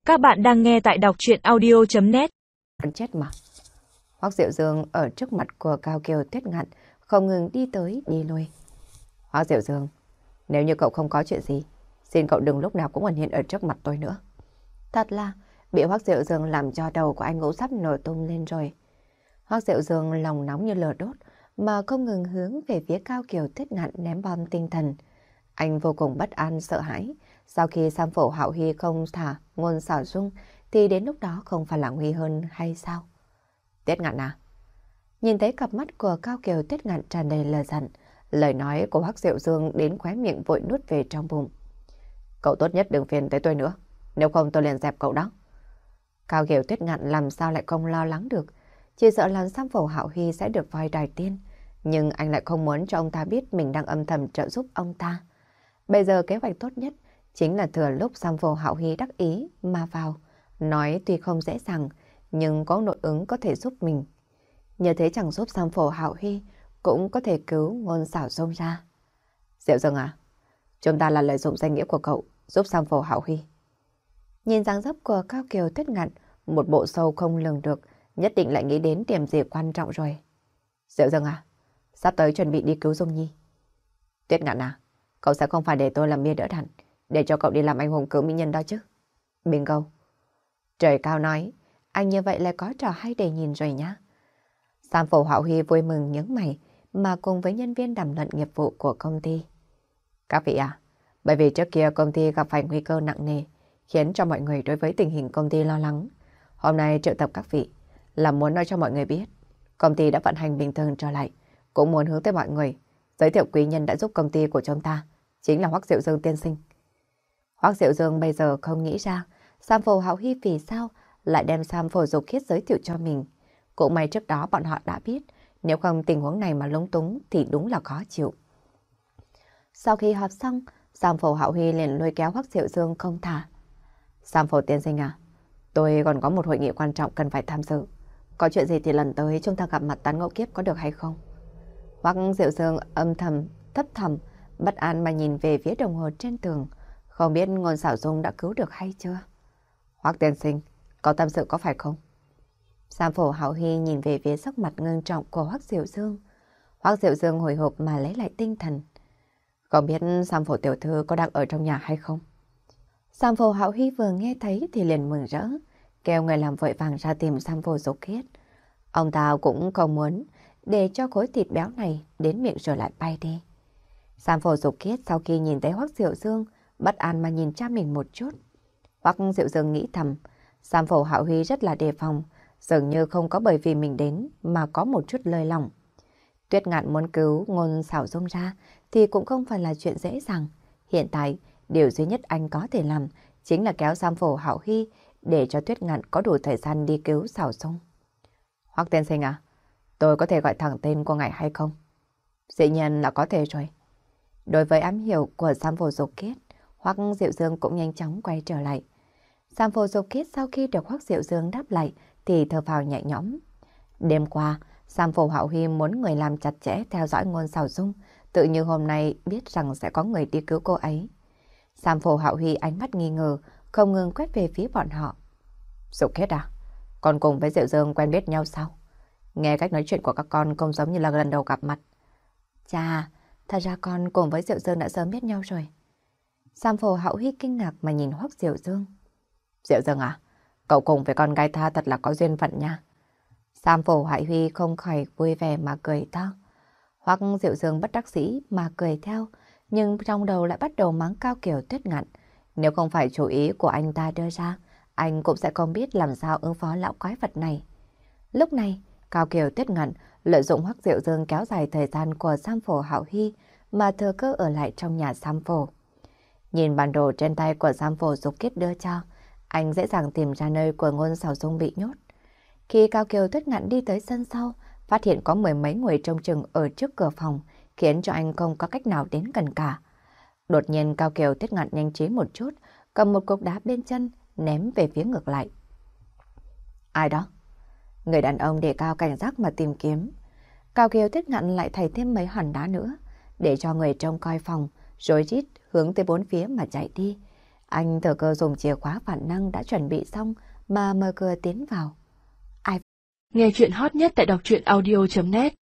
Các bạn đang nghe tại đọc truyện audio.net. Chết mà. Hoắc Diệu Dương ở trước mặt của Cao Kiều Tuyết Ngạn không ngừng đi tới đi lui. Hoắc Diệu Dương, nếu như cậu không có chuyện gì, xin cậu đừng lúc nào cũng ẩn hiện ở trước mặt tôi nữa. Thật là bị Hoắc Diệu Dương làm cho đầu của anh ngũ sắp nổ tung lên rồi. Hoắc Diệu Dương lòng nóng như lửa đốt mà không ngừng hướng về phía Cao Kiều Tuyết Ngạn ném bom tinh thần. Anh vô cùng bất an sợ hãi. Sau khi Sam Phổ Hạo Hy không thả Ngôn Xảo Dung thì đến lúc đó không phải là nguy hơn hay sao? Tuyết Ngạn à? Nhìn thấy cặp mắt của Cao Kiều Tuyết Ngạn tràn đầy lời giận, lời nói của Hoắc Diệu Dương đến khóe miệng vội nuốt về trong bụng. Cậu tốt nhất đừng phiền tới tôi nữa, nếu không tôi liền dẹp cậu đó. Cao Kiều Tuyết Ngạn làm sao lại không lo lắng được, chỉ sợ là Sam Phổ Hạo Hy sẽ được voi đòi tiên, nhưng anh lại không muốn cho ông ta biết mình đang âm thầm trợ giúp ông ta. Bây giờ kế hoạch tốt nhất chính là thừa lúc Sam Phổ Hạo Hy đắc ý mà vào, nói tuy không dễ dàng, nhưng có nội ứng có thể giúp mình. Nhờ thế chẳng giúp Sam Phổ Hạo Hy cũng có thể cứu Ngôn Xảo Dung ra. Diệu Dương à, chúng ta là lợi dụng danh nghĩa của cậu giúp Sam Phổ Hạo Hy. Nhìn dáng dấp của Cao Kiều Tuyết Ngạn, một bộ sâu không lường được, nhất định lại nghĩ đến điểm gì quan trọng rồi. Diệu Dương à, sắp tới chuẩn bị đi cứu Dung Nhi. Tuyết Ngạn à, cậu sẽ không phải để tôi làm bia đỡ đạn, để cho cậu đi làm anh hùng cứu mỹ nhân đó chứ. Bingo. Trời cao nói, anh như vậy là có trò hay để nhìn rồi nhá. Sam Phổ Hạo Hy vui mừng nhướng mày mà cùng với nhân viên đàm luận nghiệp vụ của công ty. Các vị à, bởi vì trước kia công ty gặp phải nguy cơ nặng nề, khiến cho mọi người đối với tình hình công ty lo lắng. Hôm nay triệu tập các vị là muốn nói cho mọi người biết, công ty đã vận hành bình thường trở lại, cũng muốn hướng tới mọi người giới thiệu quý nhân đã giúp công ty của chúng ta, chính là Hoắc Diệu Dương tiên sinh. Hoắc Diệu Dương bây giờ không nghĩ ra Sam Phổ Hạo Hy vì sao lại đem Sam Phổ Dục Khiết giới thiệu cho mình. Cũng may trước đó bọn họ đã biết, nếu không tình huống này mà lúng túng thì đúng là khó chịu. Sau khi họp xong, Sam Phổ Hạo Hy liền lôi kéo Hoắc Diệu Dương không thả. Sam Phổ tiên sinh à, tôi còn có một hội nghị quan trọng cần phải tham dự. Có chuyện gì thì lần tới chúng ta gặp mặt tán gẫu kiếp có được hay không? Hoắc Diệu Dương âm thầm, thấp thầm, bất an mà nhìn về phía đồng hồ trên tường, không biết Ngôn Xảo Dung đã cứu được hay chưa. Hoắc tiên sinh, có tâm sự có phải không? Sam Phổ Hạo Hy nhìn về phía sắc mặt ngưng trọng của Hoắc Diệu Dương. Hoắc Diệu Dương hồi hộp mà lấy lại tinh thần. Không biết Sam Phổ tiểu thư có đang ở trong nhà hay không? Sam Phổ Hạo Hy vừa nghe thấy thì liền mừng rỡ, kêu người làm vội vàng ra tìm Sam Phổ Dục Khiết. Ông ta cũng không muốn để cho khối thịt béo này đến miệng rồi lại bay đi. Sam Phổ Dục Khiết sau khi nhìn thấy Hoắc Diệu Dương, bất an mà nhìn cha mình một chút. Hoắc Diệu Dương nghĩ thầm, Sam Phổ Hạo Hy rất là đề phòng, dường như không có bởi vì mình đến mà có một chút lơi lỏng. Tuyết Ngạn muốn cứu Ngôn Xảo Dung ra thì cũng không phải là chuyện dễ dàng. Hiện tại, điều duy nhất anh có thể làm chính là kéo Sam Phổ Hạo Hy để cho Tuyết Ngạn có đủ thời gian đi cứu Xảo Dung. Hoắc tiên sinh à, tôi có thể gọi thẳng tên của ngài hay không? Dĩ nhiên là có thể rồi. Đối với ám hiệu của Sam Phổ Dục Khiết, Hoắc Diệu Dương cũng nhanh chóng quay trở lại. Sam Phổ Dục Khiết sau khi được Hoắc Diệu Dương đáp lại thì thở phào nhẹ nhõm. Đêm qua, Sam Phổ Hạo Hy muốn người làm chặt chẽ theo dõi Ngôn Xảo Dung, tự như hôm nay biết rằng sẽ có người đi cứu cô ấy. Sam Phổ Hạo Hy ánh mắt nghi ngờ, không ngừng quét về phía bọn họ. Dục Khiết à, con cùng với Diệu Dương quen biết nhau sao? Nghe cách nói chuyện của các con không giống như là lần đầu gặp mặt. Chà, thật ra con cùng với Diệu Dương đã sớm biết nhau rồi. Sam Phổ Hạo Hy kinh ngạc mà nhìn Hoắc Diệu Dương. Diệu Dương à, cậu cùng với con gái ta thật là có duyên phận nha. Sam Phổ Hạo Hy không khỏi vui vẻ mà cười to. Hoắc Diệu Dương bất đắc dĩ mà cười theo, nhưng trong đầu lại bắt đầu mắng Cao Kiều Tuyết Ngạn. Nếu không phải chủ ý của anh ta đưa ra, anh cũng sẽ không biết làm sao ứng phó lão quái vật này. Lúc này, Cao Kiều Tuyết Ngạn lợi dụng Hoắc Diệu Dương kéo dài thời gian của Sam Phổ Hạo Hy mà thừa cơ ở lại trong nhà Sam Phổ. Nhìn bản đồ trên tay của Sam Phổ Dục Khiết đưa cho, anh dễ dàng tìm ra nơi của Ngôn Xảo Dung bị nhốt. Khi Cao Kiều Tuyết Ngạn đi tới sân sau, phát hiện có mười mấy người trông chừng ở trước cửa phòng, khiến cho anh không có cách nào đến gần cả. Đột nhiên Cao Kiều Tuyết Ngạn nhanh trí một chút, cầm một cục đá bên chân, ném về phía ngược lại. Ai đó? Người đàn ông đề cao cảnh giác mà tìm kiếm. Cao Kiều Tuyết Ngạn lại thảy thêm mấy hòn đá nữa, để cho người trông coi phòng, rối rít hướng tới bốn phía mà chạy đi. Anh thừa cơ dùng chìa khóa phản năng đã chuẩn bị xong mà mở cửa tiến vào. Nghe chuyện hot nhất tại đọc truyện audio.net